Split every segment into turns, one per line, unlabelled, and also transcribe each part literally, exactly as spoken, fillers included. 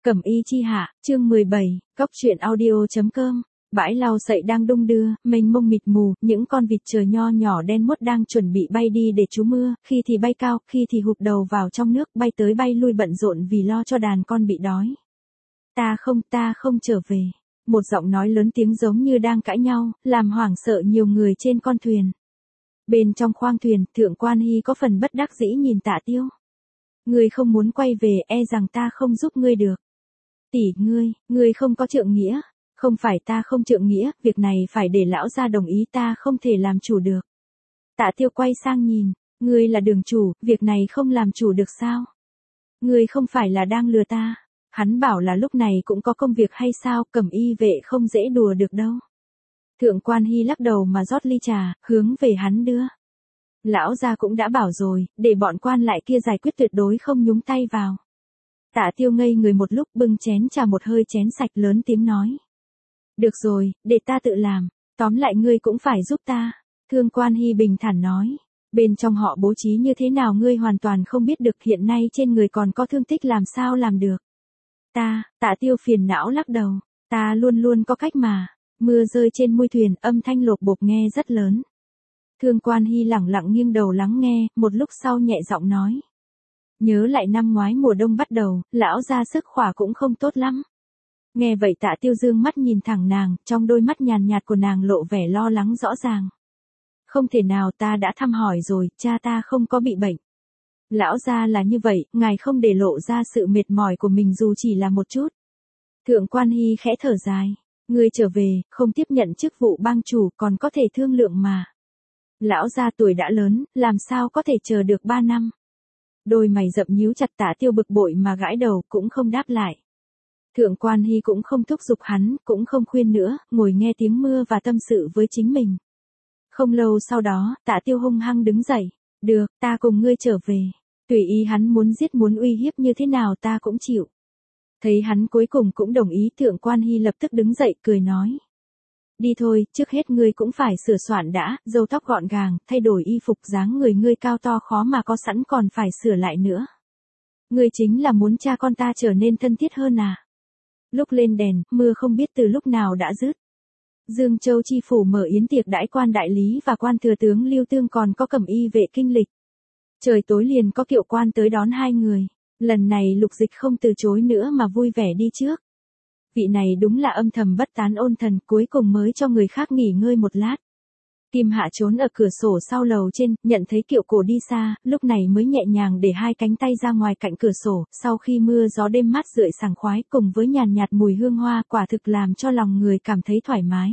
Cẩm y chi hạ, chương mười bảy, cóc truyện audio.com. Bãi lau sậy đang đung đưa, mênh mông mịt mù, những con vịt trời nho nhỏ đen muốt đang chuẩn bị bay đi để trú mưa, khi thì bay cao, khi thì hụp đầu vào trong nước, bay tới bay lui bận rộn vì lo cho đàn con bị đói. Ta không, ta không trở về. Một giọng nói lớn tiếng giống như đang cãi nhau, làm hoảng sợ nhiều người trên con thuyền. Bên trong khoang thuyền, Thượng Quan Hy có phần bất đắc dĩ nhìn Tạ Tiêu. Ngươi không muốn quay về, e rằng ta không giúp ngươi được. Tỷ ngươi, ngươi không có trượng nghĩa. Không phải ta không trượng nghĩa, việc này phải để lão gia đồng ý, ta không thể làm chủ được. Tạ Tiêu quay sang nhìn, ngươi là đường chủ, việc này không làm chủ được sao? Ngươi không phải là đang lừa ta. Hắn bảo là lúc này cũng có công việc hay sao, Cẩm y vệ không dễ đùa được đâu. Thượng Quan Hy lắc đầu mà rót ly trà, hướng về hắn đưa. Lão gia cũng đã bảo rồi, để bọn quan lại kia giải quyết, tuyệt đối không nhúng tay vào. Tạ Tiêu ngây người một lúc, bưng chén trà một hơi chén sạch, lớn tiếng nói. Được rồi, để ta tự làm, tóm lại ngươi cũng phải giúp ta. Thượng Quan Hy bình thản nói. Bên trong họ bố trí như thế nào ngươi hoàn toàn không biết được, hiện nay trên người còn có thương tích, làm sao làm được. Ta, Tạ Tiêu phiền não lắc đầu, ta luôn luôn có cách mà. Mưa rơi trên mui thuyền, âm thanh lộp bộp nghe rất lớn. Thượng Quan Hy lẳng lặng nghiêng đầu lắng nghe, một lúc sau nhẹ giọng nói. Nhớ lại năm ngoái mùa đông bắt đầu, lão gia sức khỏe cũng không tốt lắm. Nghe vậy Tạ Tiêu dương mắt nhìn thẳng nàng, trong đôi mắt nhàn nhạt của nàng lộ vẻ lo lắng rõ ràng. Không thể nào, ta đã thăm hỏi rồi, cha ta không có bị bệnh. Lão gia là như vậy, ngài không để lộ ra sự mệt mỏi của mình dù chỉ là một chút. Thượng Quan Hy khẽ thở dài. Ngươi trở về, không tiếp nhận chức vụ bang chủ, còn có thể thương lượng mà. Lão gia tuổi đã lớn, làm sao có thể chờ được ba năm. Đôi mày rậm nhíu chặt, Tạ Tiêu bực bội mà gãi đầu, cũng không đáp lại. Thượng Quan Hy cũng không thúc giục hắn, cũng không khuyên nữa, ngồi nghe tiếng mưa và tâm sự với chính mình. Không lâu sau đó, Tạ Tiêu hung hăng đứng dậy. Được, ta cùng ngươi trở về. Tùy ý hắn muốn giết muốn uy hiếp như thế nào ta cũng chịu. Thấy hắn cuối cùng cũng đồng ý, Thượng Quan Hy lập tức đứng dậy cười nói. Đi thôi, trước hết ngươi cũng phải sửa soạn đã, râu tóc gọn gàng, thay đổi y phục, dáng người ngươi cao to khó mà có sẵn còn phải sửa lại nữa. Ngươi chính là muốn cha con ta trở nên thân thiết hơn à? Lúc lên đèn, mưa không biết từ lúc nào đã dứt. Dương Châu chi phủ mở yến tiệc đãi quan đại lý và quan thừa tướng Lưu Tương, còn có Cẩm y vệ kinh lịch. Trời tối liền có kiệu quan tới đón hai người. Lần này Lục Dịch không từ chối nữa mà vui vẻ đi trước. Vị này đúng là âm thầm bất tán ôn thần, cuối cùng mới cho người khác nghỉ ngơi một lát. Kim Hạ trốn ở cửa sổ sau lầu trên, nhận thấy kiệu cổ đi xa, lúc này mới nhẹ nhàng để hai cánh tay ra ngoài cạnh cửa sổ, sau khi mưa gió đêm mát rượi sảng khoái cùng với nhàn nhạt mùi hương hoa, quả thực làm cho lòng người cảm thấy thoải mái.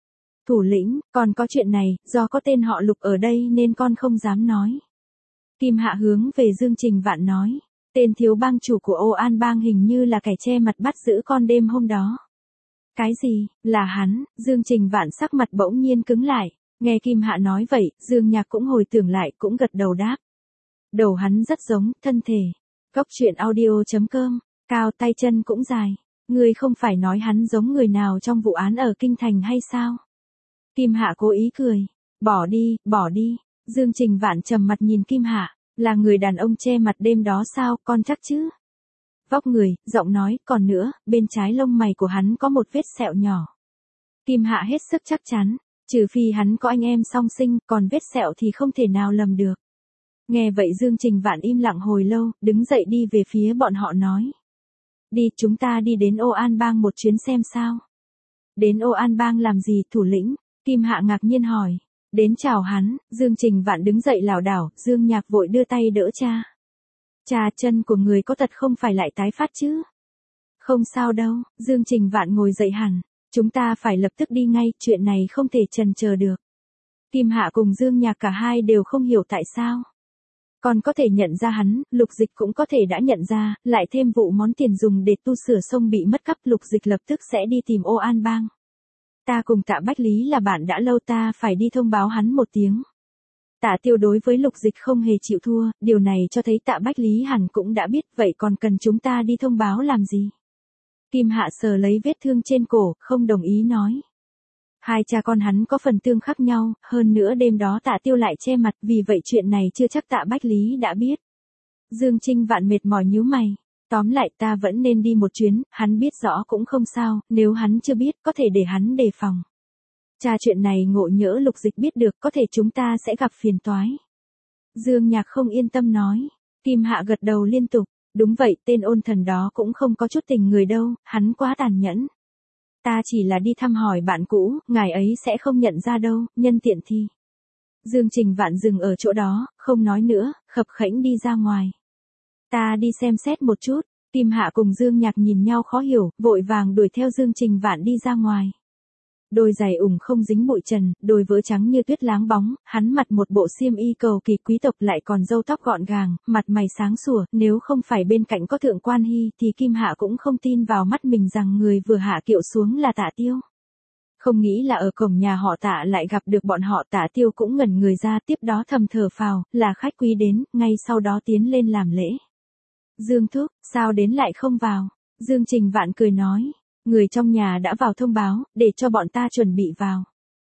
Thủ lĩnh, còn có chuyện này, do có tên họ Lục ở đây nên con không dám nói. Kim Hạ hướng về Dương Trình Vạn nói. Tên thiếu bang chủ của Ô An bang hình như là kẻ che mặt bắt giữ con đêm hôm đó. Cái gì, là hắn? Dương Trình Vạn sắc mặt bỗng nhiên cứng lại. Nghe Kim Hạ nói vậy, Dương Nhạc cũng hồi tưởng lại, cũng gật đầu đáp. Đầu hắn rất giống, thân thể. Cóc truyện audio.com, cao tay chân cũng dài. Ngươi không phải nói hắn giống người nào trong vụ án ở Kinh Thành hay sao? Kim Hạ cố ý cười. Bỏ đi, bỏ đi. Dương Trình Vạn trầm mặt nhìn Kim Hạ. Là người đàn ông che mặt đêm đó sao, con chắc chứ? Vóc người, giọng nói, còn nữa, bên trái lông mày của hắn có một vết sẹo nhỏ. Kim Hạ hết sức chắc chắn, trừ phi hắn có anh em song sinh, còn vết sẹo thì không thể nào lầm được. Nghe vậy Dương Trình Vạn im lặng hồi lâu, đứng dậy đi về phía bọn họ nói. Đi, chúng ta đi đến Ô An bang một chuyến xem sao. Đến Ô An bang làm gì, thủ lĩnh? Kim Hạ ngạc nhiên hỏi. Đến chào hắn, Dương Trình Vạn đứng dậy lảo đảo, Dương Nhạc vội đưa tay đỡ cha. Cha, chân của người có tật không phải lại tái phát chứ? Không sao đâu, Dương Trình Vạn ngồi dậy hẳn. Chúng ta phải lập tức đi ngay, chuyện này không thể chần chờ được. Kim Hạ cùng Dương Nhạc cả hai đều không hiểu tại sao. Còn có thể nhận ra hắn, Lục Dịch cũng có thể đã nhận ra, lại thêm vụ món tiền dùng để tu sửa sông bị mất cắp, Lục Dịch lập tức sẽ đi tìm Ô An bang. Ta cùng Tạ Bách Lý là bạn đã lâu, ta phải đi thông báo hắn một tiếng. Tạ Tiêu đối với Lục Dịch không hề chịu thua, điều này cho thấy Tạ Bách Lý hẳn cũng đã biết, vậy còn cần chúng ta đi thông báo làm gì? Kim Hạ sờ lấy vết thương trên cổ, không đồng ý nói. Hai cha con hắn có phần tương khác nhau, hơn nữa đêm đó Tạ Tiêu lại che mặt, vì vậy chuyện này chưa chắc Tạ Bách Lý đã biết. Dương Trình Vạn mệt mỏi nhíu mày. Tóm lại ta vẫn nên đi một chuyến, hắn biết rõ cũng không sao, nếu hắn chưa biết, có thể để hắn đề phòng. Cha chuyện này ngộ nhỡ Lục Dịch biết được, có thể chúng ta sẽ gặp phiền toái. Dương Nhạc không yên tâm nói. Kim Hạ gật đầu liên tục. Đúng vậy, tên ôn thần đó cũng không có chút tình người đâu, hắn quá tàn nhẫn. Ta chỉ là đi thăm hỏi bạn cũ, ngài ấy sẽ không nhận ra đâu, nhân tiện thì. Dương Trình Vạn dừng ở chỗ đó, không nói nữa, khập khẽnh đi ra ngoài. Ta đi xem xét một chút. Kim Hạ cùng Dương Nhạc nhìn nhau khó hiểu, vội vàng đuổi theo Dương Trình Vạn đi ra ngoài. Đôi giày ủng không dính bụi trần, đôi vớ trắng như tuyết láng bóng, hắn mặc một bộ xiêm y cầu kỳ quý tộc lại còn râu tóc gọn gàng, mặt mày sáng sủa, nếu không phải bên cạnh có Thượng Quan Hy thì Kim Hạ cũng không tin vào mắt mình rằng người vừa hạ kiệu xuống là Tạ Tiêu. Không nghĩ là ở cổng nhà họ Tạ lại gặp được bọn họ. Tạ Tiêu cũng ngẩn người ra, tiếp đó thầm thở phào, là khách quý đến, ngay sau đó tiến lên làm lễ. Dương thúc, sao đến lại không vào? Dương Trình Vạn cười nói. Người trong nhà đã vào thông báo, để cho bọn ta chuẩn bị vào.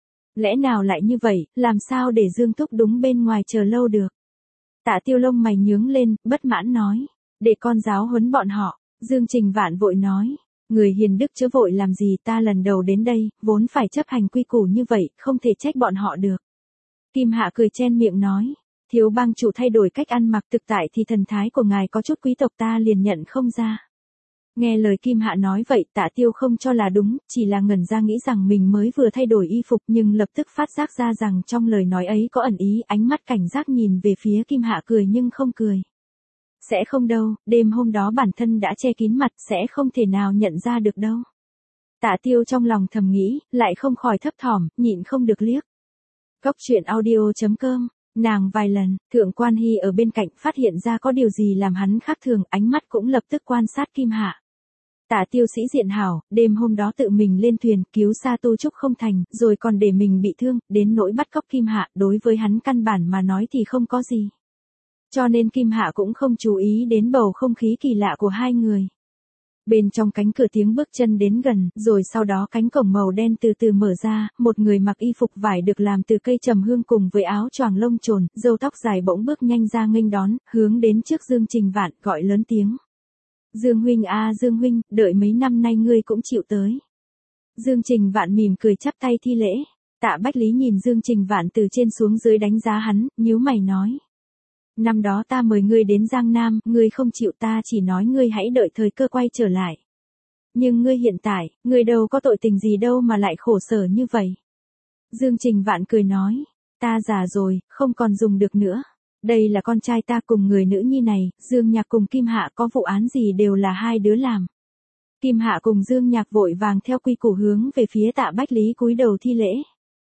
Lẽ nào lại như vậy, làm sao để Dương Thúc đúng bên ngoài chờ lâu được? Tạ Tiêu lông mày nhướng lên, bất mãn nói. Để con giáo huấn bọn họ. Dương Trình Vạn vội nói. Người hiền đức chớ vội làm gì, ta lần đầu đến đây, vốn phải chấp hành quy củ như vậy, không thể trách bọn họ được. Kim Hạ cười chen miệng nói. Thiếu bang chủ thay đổi cách ăn mặc, thực tại thì thần thái của ngài có chút quý tộc, ta liền nhận không ra. Nghe lời Kim Hạ nói vậy, Tạ Tiêu không cho là đúng, chỉ là ngẩn ra nghĩ rằng mình mới vừa thay đổi y phục, nhưng lập tức phát giác ra rằng trong lời nói ấy có ẩn ý, ánh mắt cảnh giác nhìn về phía Kim Hạ cười nhưng không cười. Sẽ không đâu, đêm hôm đó bản thân đã che kín mặt, sẽ không thể nào nhận ra được đâu. Tạ Tiêu trong lòng thầm nghĩ, lại không khỏi thấp thỏm, nhịn không được liếc. Cốc truyện audio chấm com. Nàng vài lần, Thượng Quan Hy ở bên cạnh phát hiện ra có điều gì làm hắn khác thường, ánh mắt cũng lập tức quan sát Kim Hạ. Tạ Tiêu sĩ diện hảo, đêm hôm đó tự mình lên thuyền, cứu Sa Tu Trúc không thành, rồi còn để mình bị thương, đến nỗi bắt cóc Kim Hạ, đối với hắn căn bản mà nói thì không có gì. Cho nên Kim Hạ cũng không chú ý đến bầu không khí kỳ lạ của hai người. Bên trong cánh cửa tiếng bước chân đến gần, rồi sau đó cánh cổng màu đen từ từ mở ra, một người mặc y phục vải được làm từ cây trầm hương cùng với áo choàng lông trồn, râu tóc dài bỗng bước nhanh ra nghênh đón, hướng đến trước Dương Trình Vạn, gọi lớn tiếng. Dương huynh a à, Dương huynh, đợi mấy năm nay ngươi cũng chịu tới. Dương Trình Vạn mỉm cười chắp tay thi lễ. Tạ Bách Lý nhìn Dương Trình Vạn từ trên xuống dưới đánh giá hắn, nhíu mày nói. Năm đó ta mời ngươi đến Giang Nam, ngươi không chịu, ta chỉ nói ngươi hãy đợi thời cơ quay trở lại. Nhưng ngươi hiện tại, ngươi đâu có tội tình gì đâu mà lại khổ sở như vậy. Dương Trình Vạn cười nói, ta già rồi, không còn dùng được nữa. Đây là con trai ta cùng người nữ nhi này, Dương Nhạc cùng Kim Hạ có vụ án gì đều là hai đứa làm. Kim Hạ cùng Dương Nhạc vội vàng theo quy củ hướng về phía Tạ Bách Lý cúi đầu thi lễ.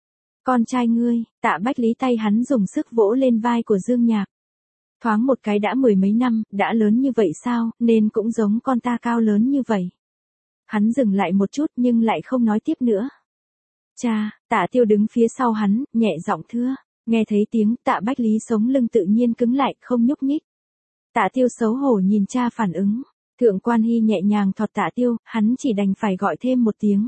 Con trai ngươi, Tạ Bách Lý tay hắn dùng sức vỗ lên vai của Dương Nhạc. Thoáng một cái đã mười mấy năm, đã lớn như vậy sao, nên cũng giống con ta cao lớn như vậy. Hắn dừng lại một chút nhưng lại không nói tiếp nữa. Cha, Tạ Tiêu đứng phía sau hắn, nhẹ giọng thưa. Nghe thấy tiếng, Tạ Bách Lý sống lưng tự nhiên cứng lại, không nhúc nhích. Tạ Tiêu xấu hổ nhìn cha phản ứng. Thượng Quan Hy nhẹ nhàng thọt Tạ Tiêu, hắn chỉ đành phải gọi thêm một tiếng.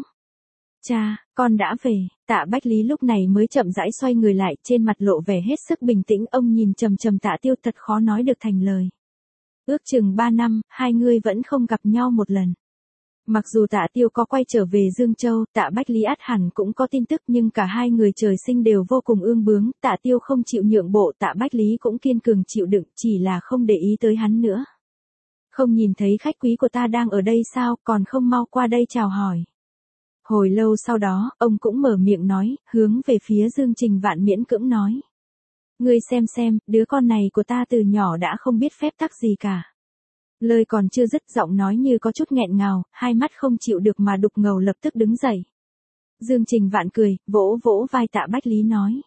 Cha, con đã về. Tạ Bách Lý lúc này mới chậm rãi xoay người lại, trên mặt lộ vẻ hết sức bình tĩnh, ông nhìn trầm trầm Tạ Tiêu thật khó nói được thành lời. Ước chừng ba năm, hai người vẫn không gặp nhau một lần. Mặc dù Tạ Tiêu có quay trở về Dương Châu, Tạ Bách Lý ắt hẳn cũng có tin tức, nhưng cả hai người trời sinh đều vô cùng ương bướng, Tạ Tiêu không chịu nhượng bộ, Tạ Bách Lý cũng kiên cường chịu đựng, chỉ là không để ý tới hắn nữa. Không nhìn thấy khách quý của ta đang ở đây sao, còn không mau qua đây chào hỏi. Hồi lâu sau đó, ông cũng mở miệng nói, hướng về phía Dương Trình Vạn miễn cưỡng nói. Ngươi xem xem, đứa con này của ta từ nhỏ đã không biết phép tắc gì cả. Lời còn chưa dứt, giọng nói như có chút nghẹn ngào, hai mắt không chịu được mà đục ngầu lập tức đứng dậy. Dương Trình Vạn cười, vỗ vỗ vai Tạ Bách Lý nói.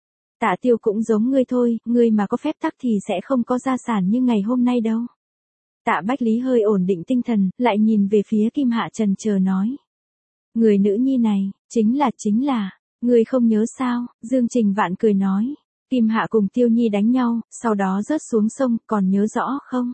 Tạ Tiêu cũng giống ngươi thôi, ngươi mà có phép tắc thì sẽ không có gia sản như ngày hôm nay đâu. Tạ Bách Lý hơi ổn định tinh thần, lại nhìn về phía Kim Hạ trần chờ nói. Người nữ nhi này, chính là chính là, ngươi không nhớ sao, Dương Trình Vạn cười nói. Kim Hạ cùng Tiêu Nhi đánh nhau, sau đó rớt xuống sông, còn nhớ rõ không?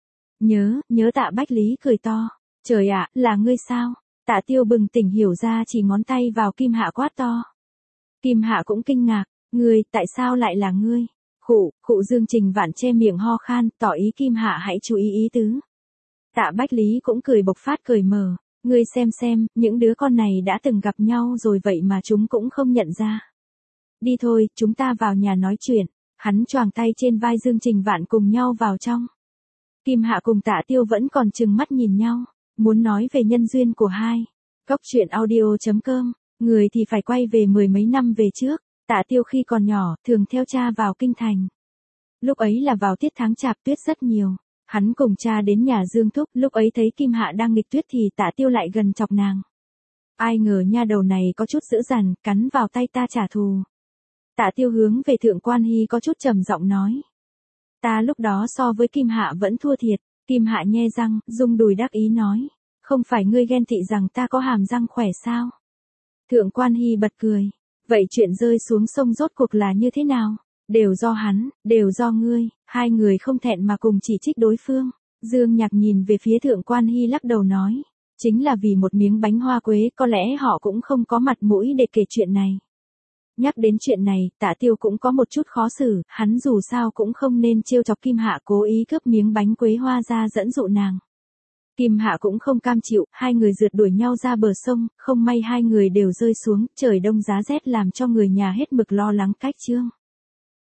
Nhớ, nhớ. Tạ Bách Lý cười to. Trời ạ, là ngươi sao? Tạ Tiêu bừng tỉnh hiểu ra, chỉ ngón tay vào Kim Hạ quát to. Kim Hạ cũng kinh ngạc, ngươi, tại sao lại là ngươi? Khụ, khụ. Dương Trình Vạn che miệng ho khan, tỏ ý Kim Hạ hãy chú ý ý tứ. Tạ Bách Lý cũng cười bộc phát cười mở, ngươi xem xem, những đứa con này đã từng gặp nhau rồi vậy mà chúng cũng không nhận ra. Đi thôi, chúng ta vào nhà nói chuyện. Hắn choàng tay trên vai Dương Trình Vạn cùng nhau vào trong. Kim Hạ cùng Tạ Tiêu vẫn còn trừng mắt nhìn nhau, muốn nói về nhân duyên của hai. Cốc truyện audio chấm com, người thì phải quay về mười mấy năm về trước. Tạ Tiêu khi còn nhỏ, thường theo cha vào kinh thành. Lúc ấy là vào tiết tháng chạp tuyết rất nhiều. Hắn cùng cha đến nhà Dương Thúc, lúc ấy thấy Kim Hạ đang nghịch tuyết thì Tạ Tiêu lại gần chọc nàng. Ai ngờ nha đầu này có chút dữ dằn, cắn vào tay ta trả thù. Tạ Tiêu hướng về Thượng Quan Hy có chút trầm giọng nói. Ta lúc đó so với Kim Hạ vẫn thua thiệt. Kim Hạ nhe răng, rung đùi đắc ý nói. Không phải ngươi ghen tị rằng ta có hàm răng khỏe sao? Thượng Quan Hy bật cười. Vậy chuyện rơi xuống sông rốt cuộc là như thế nào? Đều do hắn, đều do ngươi. Hai người không thẹn mà cùng chỉ trích đối phương. Dương Nhạc nhìn về phía Thượng Quan Hy lắc đầu nói. Chính là vì một miếng bánh hoa quế, có lẽ họ cũng không có mặt mũi để kể chuyện này. Nhắc đến chuyện này, Tạ Tiêu cũng có một chút khó xử, hắn dù sao cũng không nên trêu chọc Kim Hạ cố ý cướp miếng bánh quế hoa ra dẫn dụ nàng. Kim Hạ cũng không cam chịu, hai người rượt đuổi nhau ra bờ sông, không may hai người đều rơi xuống, trời đông giá rét làm cho người nhà hết mực lo lắng cách chương.